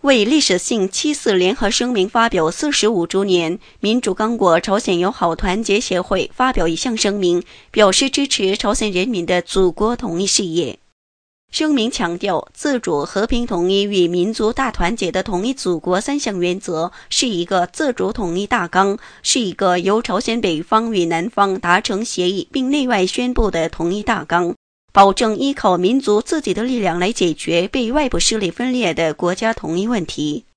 为历史性7·4联合声明发表45周年，民主刚果朝鲜友好团结协会发表一项声明，表示支持朝鲜人民的祖国统一事业。声明强调，自主、和平统一与民族大团结的统一祖国3项原则是一个自主统一大纲，是一个由朝鲜北方与南方达成协议并内外宣布的统一大纲，保证依靠民族自己的力量来解决被外部势力分裂的国家统一问题。